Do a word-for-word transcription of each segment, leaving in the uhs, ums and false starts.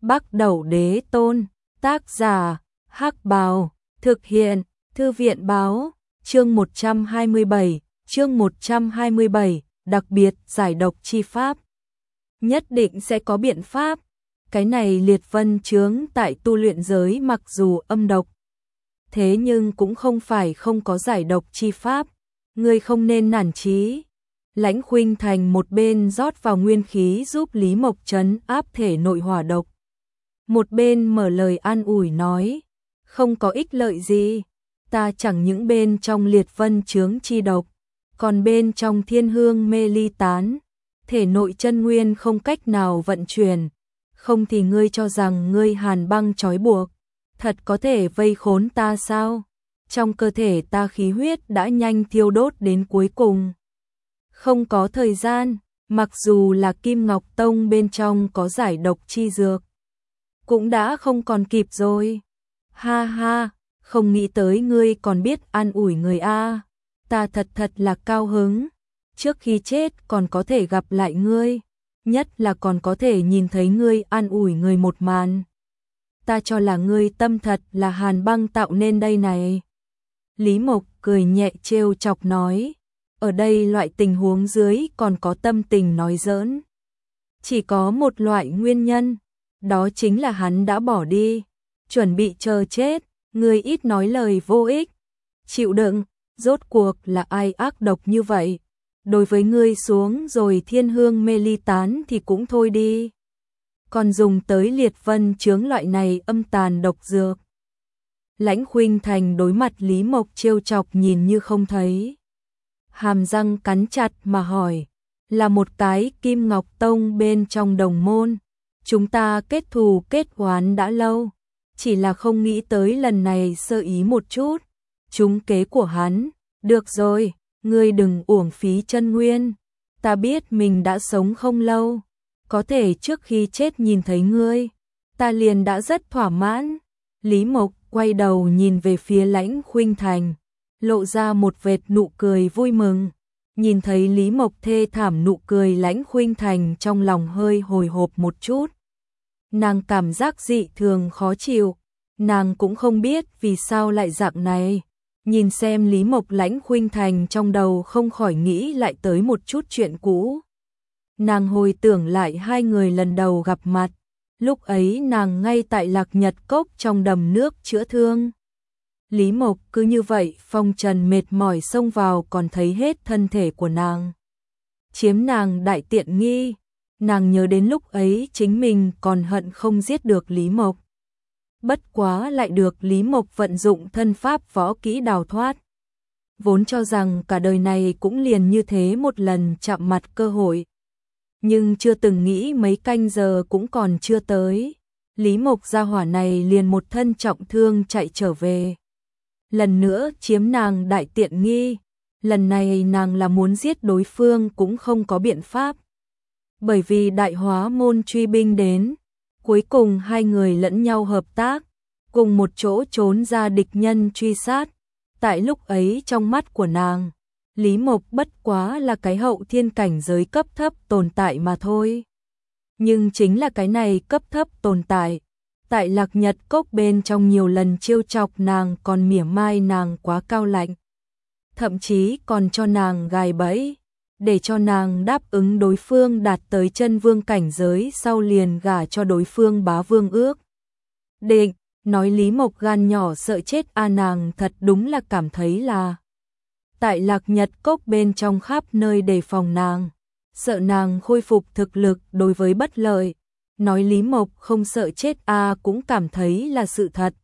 Bắc Đẩu Đế Tôn, tác giả, Hắc Bào, thực hiện, Thư viện báo, chương một trăm hai mươi bảy, chương một trăm hai mươi bảy, đặc biệt giải độc chi pháp. Nhất định sẽ có biện pháp, cái này liệt vân chướng tại tu luyện giới mặc dù âm độc, thế nhưng cũng không phải không có giải độc chi pháp, ngươi không nên nản chí. Lãnh Khuynh Thành một bên rót vào nguyên khí giúp Lý Mộc trấn áp thể nội hỏa độc, một bên mở lời an ủi nói, không có ích lợi gì, ta chẳng những bên trong liệt vân chướng chi độc, còn bên trong thiên hương mê ly tán, thể nội chân nguyên không cách nào vận chuyển, không thì ngươi cho rằng ngươi hàn băng trói buộc, thật có thể vây khốn ta sao? Trong cơ thể ta khí huyết đã nhanh thiêu đốt đến cuối cùng. Không có thời gian, mặc dù là Kim Ngọc Tông bên trong có giải độc chi dược, cũng đã không còn kịp rồi. Ha ha, không nghĩ tới ngươi còn biết an ủi người a, ta thật thật là cao hứng. Trước khi chết còn có thể gặp lại ngươi, nhất là còn có thể nhìn thấy ngươi an ủi người một màn. Ta cho là ngươi tâm thật là hàn băng tạo nên đây này. Lý Mộc cười nhẹ trêu chọc nói, ở đây loại tình huống dưới còn có tâm tình nói giỡn. Chỉ có một loại nguyên nhân, đó chính là hắn đã bỏ đi, chuẩn bị chờ chết, ngươi ít nói lời vô ích. Chịu đựng, rốt cuộc là ai ác độc như vậy? Đối với ngươi xuống rồi thiên hương mê ly tán thì cũng thôi đi, còn dùng tới liệt vân chướng loại này âm tàn độc dược. Lãnh Khuynh Thành đối mặt Lý Mộc trêu chọc nhìn như không thấy, hàm răng cắn chặt mà hỏi, là một cái Kim Ngọc Tông bên trong đồng môn, chúng ta kết thù kết oán đã lâu, chỉ là không nghĩ tới lần này sơ ý một chút, trúng kế của hắn. Được rồi, ngươi đừng uổng phí chân nguyên, ta biết mình đã sống không lâu, có thể trước khi chết nhìn thấy ngươi, ta liền đã rất thỏa mãn. Lý Mộc quay đầu nhìn về phía Lãnh Khuynh Thành, lộ ra một vệt nụ cười vui mừng. Nhìn thấy Lý Mộc thê thảm nụ cười, Lãnh Khuynh Thành trong lòng hơi hồi hộp một chút. Nàng cảm giác dị thường khó chịu, nàng cũng không biết vì sao lại dạng này. Nhìn xem Lý Mộc, Lãnh Khuynh Thành trong đầu không khỏi nghĩ lại tới một chút chuyện cũ. Nàng hồi tưởng lại hai người lần đầu gặp mặt, lúc ấy nàng ngay tại Lạc Nhật Cốc trong đầm nước chữa thương. Lý Mộc cứ như vậy phong trần mệt mỏi xông vào còn thấy hết thân thể của nàng, chiếm nàng đại tiện nghi. Nàng nhớ đến lúc ấy chính mình còn hận không giết được Lý Mộc, bất quá lại được Lý Mộc vận dụng thân pháp võ kỹ đào thoát. Vốn cho rằng cả đời này cũng liền như thế một lần chạm mặt cơ hội, nhưng chưa từng nghĩ mấy canh giờ cũng còn chưa tới, Lý Mộc gia hỏa này liền một thân trọng thương chạy trở về, lần nữa chiếm nàng đại tiện nghi. Lần này nàng là muốn giết đối phương cũng không có biện pháp, bởi vì Đại Hóa Môn truy binh đến. Cuối cùng hai người lẫn nhau hợp tác, cùng một chỗ trốn ra địch nhân truy sát. Tại lúc ấy trong mắt của nàng, Lý Mộc bất quá là cái hậu thiên cảnh giới cấp thấp tồn tại mà thôi. Nhưng chính là cái này cấp thấp tồn tại, tại Lạc Nhật Cốc bên trong nhiều lần trêu chọc nàng, còn mỉa mai nàng quá cao lạnh, thậm chí còn cho nàng gài bẫy, để cho nàng đáp ứng đối phương đạt tới chân vương cảnh giới sau liền gả cho đối phương bá vương ước định. Nói Lý Mộc gan nhỏ sợ chết a, nàng thật đúng là cảm thấy là tại Lạc Nhật Cốc bên trong khắp nơi đề phòng nàng, sợ nàng khôi phục thực lực đối với bất lợi. Nói Lý Mộc không sợ chết a cũng cảm thấy là sự thật.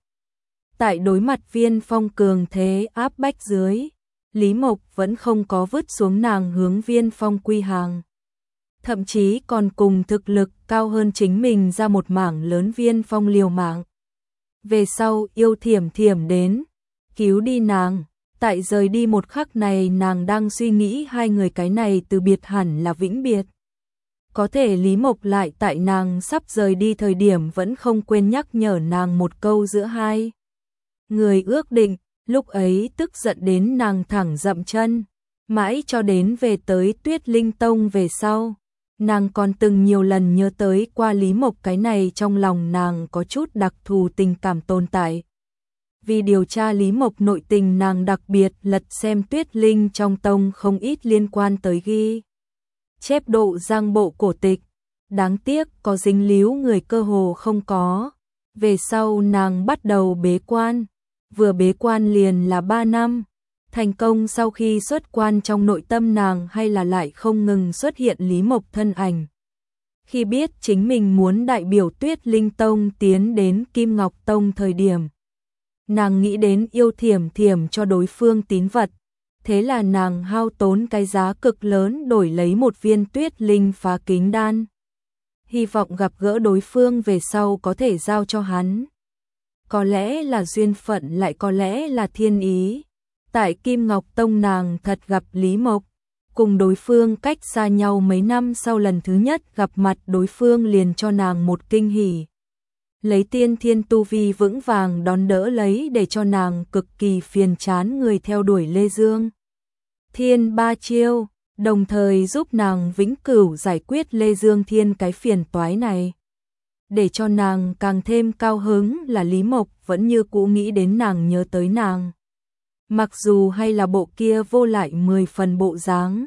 Tại đối mặt Viên Phong cường thế áp bách dưới, Lý Mộc vẫn không có vứt xuống nàng hướng Viên Phong quy hàng, thậm chí còn cùng thực lực cao hơn chính mình ra một mảng lớn Viên Phong liều mạng. Về sau Yêu Thiểm Thiểm đến cứu đi nàng, tại rời đi một khắc này nàng đang suy nghĩ hai người cái này từ biệt hẳn là vĩnh biệt. Có thể Lý Mộc lại tại nàng sắp rời đi thời điểm vẫn không quên nhắc nhở nàng một câu giữa hai người ước định. Lúc ấy tức giận đến nàng thẳng dậm chân, mãi cho đến về tới Tuyết Linh Tông về sau, Nàng còn từng nhiều lần nhớ tới qua Lý Mộc, cái này trong lòng nàng có chút đặc thù tình cảm tồn tại. Vì điều tra Lý Mộc nội tình, nàng đặc biệt lật xem Tuyết Linh trong tông không ít liên quan tới ghi chép độ giang bộ cổ tịch. Đáng tiếc có dính líu người cơ hồ không có. Về sau nàng bắt đầu bế quan, vừa bế quan liền là ba năm. Thành công sau khi xuất quan, trong nội tâm nàng hay là lại không ngừng xuất hiện Lý Mộc thân ảnh. Khi biết chính mình muốn đại biểu Tuyết Linh Tông tiến đến Kim Ngọc Tông thời điểm, nàng nghĩ đến yêu Thiểm Thiểm cho đối phương tín vật. Thế là nàng hao tốn cái giá cực lớn đổi lấy một viên Tuyết Linh phá kính đan. Hy vọng gặp gỡ đối phương về sau có thể giao cho hắn. Có lẽ là duyên phận, lại có lẽ là thiên ý. Tại Kim Ngọc Tông nàng thật gặp Lý Mộc, cùng đối phương cách xa nhau mấy năm, sau lần thứ nhất gặp mặt đối phương liền cho nàng một kinh hỉ. Lấy tiên thiên tu vi vững vàng đón đỡ lấy, để cho nàng cực kỳ phiền chán người theo đuổi Lê Dương Thiên ba chiêu, đồng thời giúp nàng vĩnh cửu giải quyết Lê Dương Thiên cái phiền toái này. Để cho nàng càng thêm cao hứng là Lý Mộc vẫn như cũ nghĩ đến nàng, nhớ tới nàng. Mặc dù hay là bộ kia vô lại mười phần bộ dáng,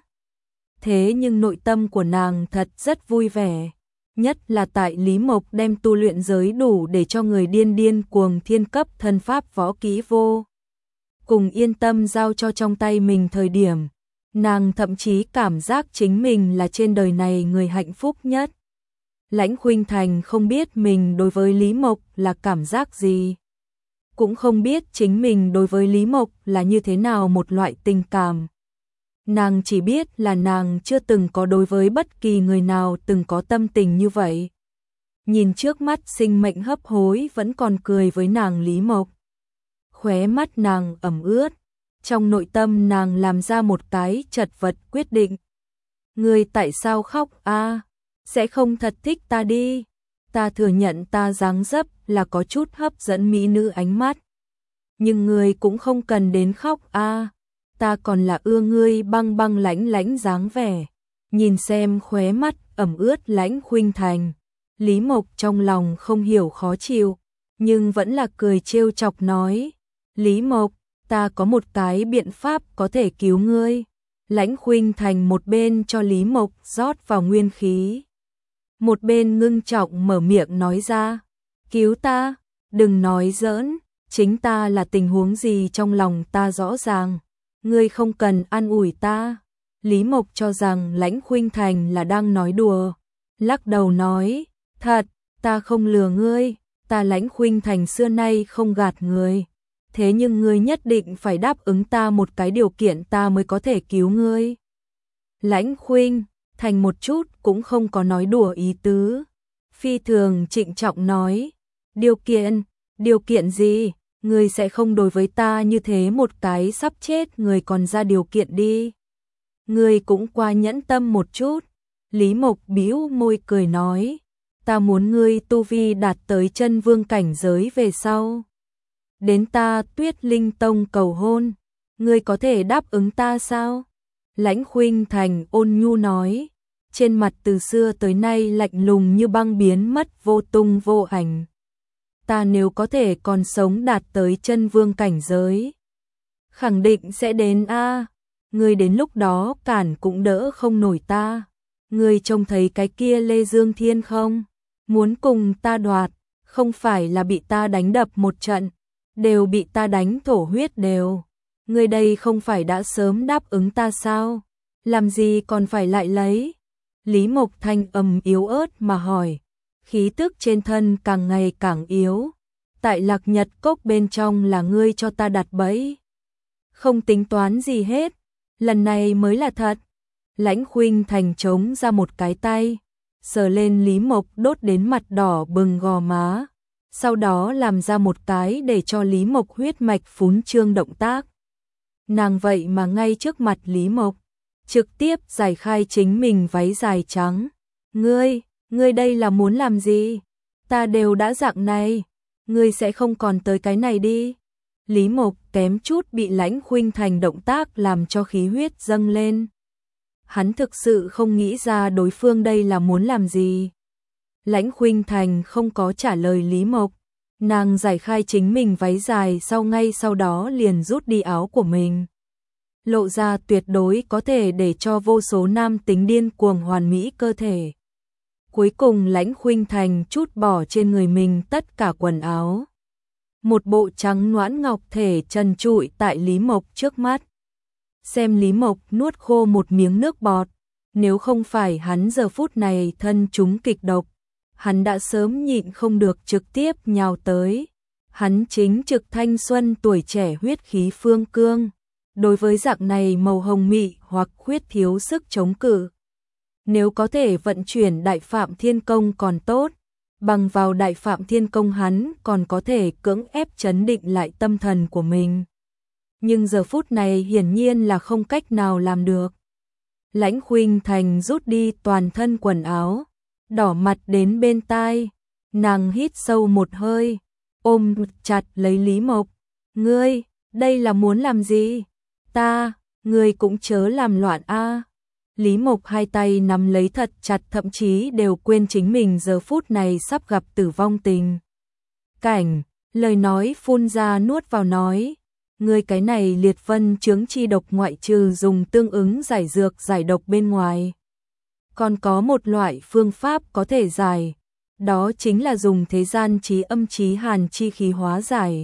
thế nhưng nội tâm của nàng thật rất vui vẻ. Nhất là tại Lý Mộc đem tu luyện giới đủ để cho người điên điên cuồng thiên cấp thân pháp võ kỹ vô cùng yên tâm giao cho trong tay mình thời điểm, nàng thậm chí cảm giác chính mình là trên đời này người hạnh phúc nhất. Lãnh Khuynh Thành không biết mình đối với Lý Mộc là cảm giác gì, cũng không biết chính mình đối với Lý Mộc là như thế nào một loại tình cảm. Nàng chỉ biết là nàng chưa từng có đối với bất kỳ người nào từng có tâm tình như vậy. Nhìn trước mắt sinh mệnh hấp hối vẫn còn cười với nàng Lý Mộc, khóe mắt nàng ẩm ướt, trong nội tâm nàng làm ra một cái chật vật quyết định. Ngươi tại sao khóc a? À? Sẽ không thật thích ta đi. Ta thừa nhận ta dáng dấp là có chút hấp dẫn mỹ nữ ánh mắt, nhưng ngươi cũng không cần đến khóc a. À? Ta còn là ưa ngươi băng băng lãnh lãnh dáng vẻ. Nhìn xem khóe mắt ẩm ướt Lãnh Khuynh Thành, Lý Mộc trong lòng không hiểu khó chịu, nhưng vẫn là cười trêu chọc nói: Lý Mộc, ta có một cái biện pháp có thể cứu ngươi. Lãnh Khuynh Thành một bên cho Lý Mộc rót vào nguyên khí, một bên ngưng trọng mở miệng nói ra: cứu ta, đừng nói giỡn, chính ta là tình huống gì trong lòng ta rõ ràng, ngươi không cần an ủi ta. Lý Mộc cho rằng Lãnh Khuynh Thành là đang nói đùa, lắc đầu nói: thật, ta không lừa ngươi, ta Lãnh Khuynh Thành xưa nay không gạt người. Thế nhưng ngươi nhất định phải đáp ứng ta một cái điều kiện, ta mới có thể cứu ngươi. Lãnh Khuynh Thành một chút cũng không có nói đùa ý tứ, phi thường trịnh trọng nói: điều kiện, điều kiện gì? Ngươi sẽ không đối với ta như thế một cái sắp chết người còn ra điều kiện đi. Ngươi cũng qua nhẫn tâm một chút. Lý Mộc bĩu môi cười nói: ta muốn ngươi tu vi đạt tới chân vương cảnh giới về sau, đến ta Tuyết Linh Tông cầu hôn, ngươi có thể đáp ứng ta sao? Lãnh Khuynh Thành ôn nhu nói, trên mặt từ xưa tới nay lạnh lùng như băng biến mất vô tung vô ảnh. Ta nếu có thể còn sống đạt tới chân vương cảnh giới, khẳng định sẽ đến a. Ngươi đến lúc đó cản cũng đỡ không nổi ta. Ngươi trông thấy cái kia Lê Dương Thiên không? Muốn cùng ta đoạt, không phải là bị ta đánh đập một trận, đều bị ta đánh thổ huyết đều. Ngươi đây không phải đã sớm đáp ứng ta sao? Làm gì còn phải lại lấy? Lý Mộc thanh âm yếu ớt mà hỏi, khí tức trên thân càng ngày càng yếu. Tại Lạc Nhật Cốc bên trong là ngươi cho ta đặt bẫy, không tính toán gì hết, lần này mới là thật. Lãnh Khuynh Thành chống ra một cái tay, sờ lên Lý Mộc đốt đến mặt đỏ bừng gò má, sau đó làm ra một cái để cho Lý Mộc huyết mạch phún trương động tác. Nàng vậy mà ngay trước mặt Lý Mộc, trực tiếp giải khai chính mình váy dài trắng. Ngươi, ngươi đây là muốn làm gì? Ta đều đã dạng này, ngươi sẽ không còn tới cái này đi. Lý Mộc kém chút bị Lãnh Khuynh Thành động tác làm cho khí huyết dâng lên. Hắn thực sự không nghĩ ra đối phương đây là muốn làm gì. Lãnh Khuynh Thành không có trả lời Lý Mộc, nàng giải khai chính mình váy dài sau ngay sau đó liền rút đi áo của mình. Lộ ra tuyệt đối có thể để cho vô số nam tính điên cuồng hoàn mỹ cơ thể. Cuối cùng Lãnh Khuynh Thành trút bỏ trên người mình tất cả quần áo. Một bộ trắng nõn ngọc thể trần trụi tại Lý Mộc trước mắt. Xem Lý Mộc nuốt khô một miếng nước bọt, nếu không phải hắn giờ phút này thân chúng kịch độc, hắn đã sớm nhịn không được trực tiếp nhào tới. Hắn chính trực thanh xuân tuổi trẻ huyết khí phương cương. Đối với dạng này màu hồng mị hoặc khuyết thiếu sức chống cự, nếu có thể vận chuyển Đại Phạm Thiên Công còn tốt, bằng vào Đại Phạm Thiên Công hắn còn có thể cưỡng ép trấn định lại tâm thần của mình. Nhưng giờ phút này hiển nhiên là không cách nào làm được. Lãnh Khuynh Thành rút đi toàn thân quần áo, đỏ mặt đến bên tai, nàng hít sâu một hơi, ôm chặt lấy Lý Mộc. Ngươi, đây là muốn làm gì? Ta, ngươi cũng chớ làm loạn a. Lý Mộc hai tay nắm lấy thật chặt, thậm chí đều quên chính mình giờ phút này sắp gặp tử vong tình cảnh, lời nói phun ra nuốt vào nói, ngươi cái này liệt vân chướng chi độc ngoại trừ dùng tương ứng giải dược giải độc bên ngoài, còn có một loại phương pháp có thể giải, đó chính là dùng thế gian chí âm chí hàn chi khí hóa giải.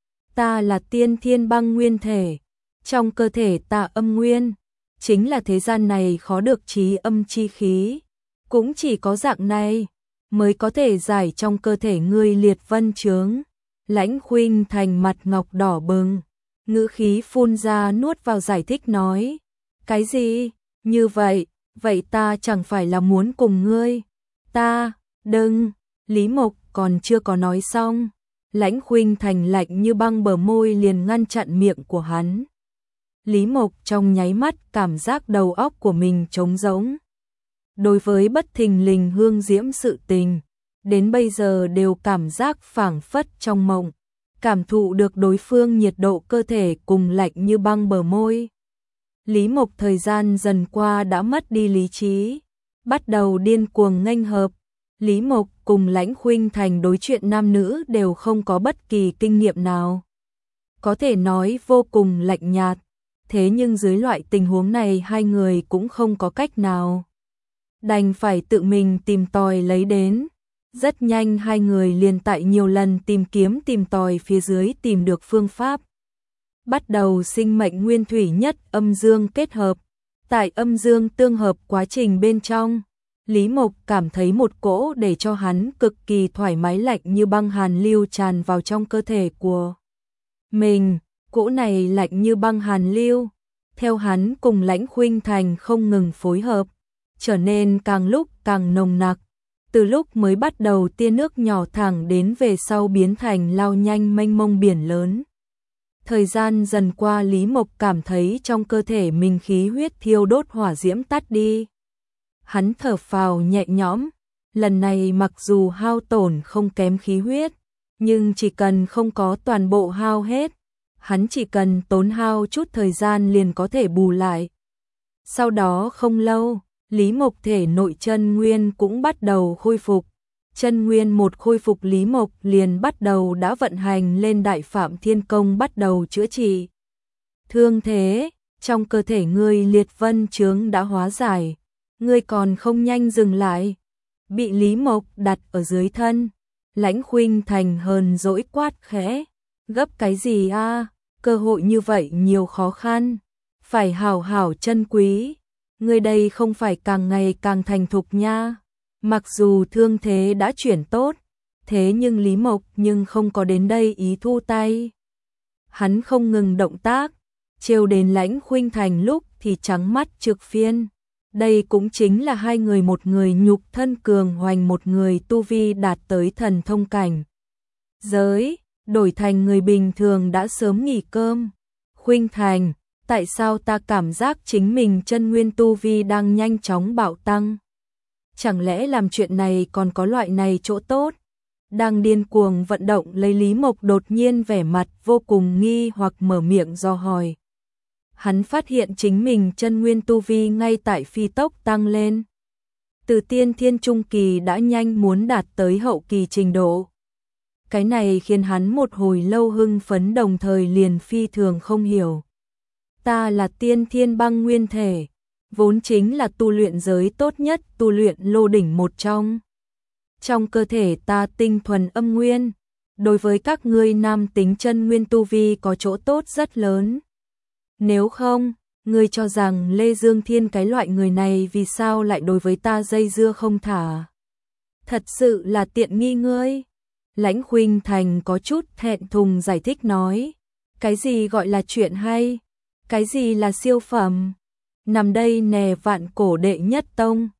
Ta là tiên thiên băng nguyên thể, trong cơ thể ta âm nguyên, chính là thế gian này khó được chí âm chi khí, cũng chỉ có dạng này mới có thể giải trong cơ thể ngươi liệt vân chướng. Lãnh Khuynh Thành mặt ngọc đỏ bừng, ngữ khí phun ra nuốt vào giải thích nói, cái gì? Như vậy, vậy ta chẳng phải là muốn cùng ngươi? Ta, đừng, Lý Mộc còn chưa có nói xong, Lãnh Khuynh Thành lạnh như băng bờ môi liền ngăn chặn miệng của hắn. Lý Mộc trong nháy mắt cảm giác đầu óc của mình trống rỗng. Đối với bất thình lình hương diễm sự tình, đến bây giờ đều cảm giác phảng phất trong mộng, cảm thụ được đối phương nhiệt độ cơ thể cùng lạnh như băng bờ môi. Lý Mộc thời gian dần qua đã mất đi lý trí, bắt đầu điên cuồng nghênh hợp. Lý Mộc cùng Lãnh Khuynh Thành đối chuyện nam nữ đều không có bất kỳ kinh nghiệm nào, có thể nói vô cùng lạnh nhạt. Thế nhưng dưới loại tình huống này hai người cũng không có cách nào, đành phải tự mình tìm tòi lấy đến. Rất nhanh hai người liền tại nhiều lần tìm kiếm tìm tòi phía dưới tìm được phương pháp. Bắt đầu sinh mệnh nguyên thủy nhất âm dương kết hợp. Tại âm dương tương hợp quá trình bên trong, Lý Mộc cảm thấy một cỗ để cho hắn cực kỳ thoải mái lạnh như băng hàn lưu tràn vào trong cơ thể của mình. Cỗ này lạnh như băng hàn lưu, theo hắn cùng Lãnh Khuynh Thành không ngừng phối hợp, trở nên càng lúc càng nồng nặc. Từ lúc mới bắt đầu tia nước nhỏ thẳng đến về sau biến thành lao nhanh mênh mông biển lớn. Thời gian dần qua Lý Mộc cảm thấy trong cơ thể mình khí huyết thiêu đốt hỏa diễm tắt đi. Hắn thở phào nhẹ nhõm, lần này mặc dù hao tổn không kém khí huyết, nhưng chỉ cần không có toàn bộ hao hết, hắn chỉ cần tốn hao chút thời gian liền có thể bù lại. Sau đó không lâu, Lý Mộc thể nội chân nguyên cũng bắt đầu khôi phục. Chân nguyên một khôi phục Lý Mộc liền bắt đầu đã vận hành lên Đại Phạm Thiên Công bắt đầu chữa trị. Thương thế, trong cơ thể ngươi liệt vân chướng đã hóa giải, ngươi còn không nhanh dừng lại. Bị Lý Mộc đặt ở dưới thân, Lãnh Khuynh Thành hờn dỗi quát khẽ, gấp cái gì a? Cơ hội như vậy nhiều khó khăn, phải hảo hảo trân quý. Ngươi đây không phải càng ngày càng thành thục nha. Mặc dù thương thế đã chuyển tốt, thế nhưng Lý Mộc nhưng không có đến đây ý thu tay. Hắn không ngừng động tác, trêu đến Lãnh Khuynh Thành lúc thì trắng mắt trực phiên. Đây cũng chính là hai người, một người nhục thân cường hoành, một người tu vi đạt tới thần thông cảnh giới, đổi thành người bình thường đã sớm nghỉ cơm. Khuynh Thành, tại sao ta cảm giác chính mình chân nguyên tu vi đang nhanh chóng bạo tăng? Chẳng lẽ làm chuyện này còn có loại này chỗ tốt? Đang điên cuồng vận động lấy Lý Mộc đột nhiên vẻ mặt vô cùng nghi hoặc mở miệng do hỏi. hắn phát hiện chính mình chân nguyên tu vi ngay tại phi tốc tăng lên. Từ tiên thiên trung kỳ đã nhanh muốn đạt tới hậu kỳ trình độ. Cái này khiến hắn một hồi lâu hưng phấn đồng thời liền phi thường không hiểu. Ta là tiên thiên băng nguyên thể, vốn chính là tu luyện giới tốt nhất, tu luyện lô đỉnh một trong. Trong cơ thể ta tinh thuần âm nguyên, đối với các ngươi nam tính chân nguyên tu vi có chỗ tốt rất lớn. Nếu không, ngươi cho rằng Lê Dương Thiên cái loại người này vì sao lại đối với ta dây dưa không thả? Thật sự là tiện nghi ngươi. Lãnh Khuynh Thành có chút thẹn thùng giải thích nói, cái gì gọi là chuyện hay, cái gì là siêu phẩm, nằm đây nè vạn cổ đệ nhất tông,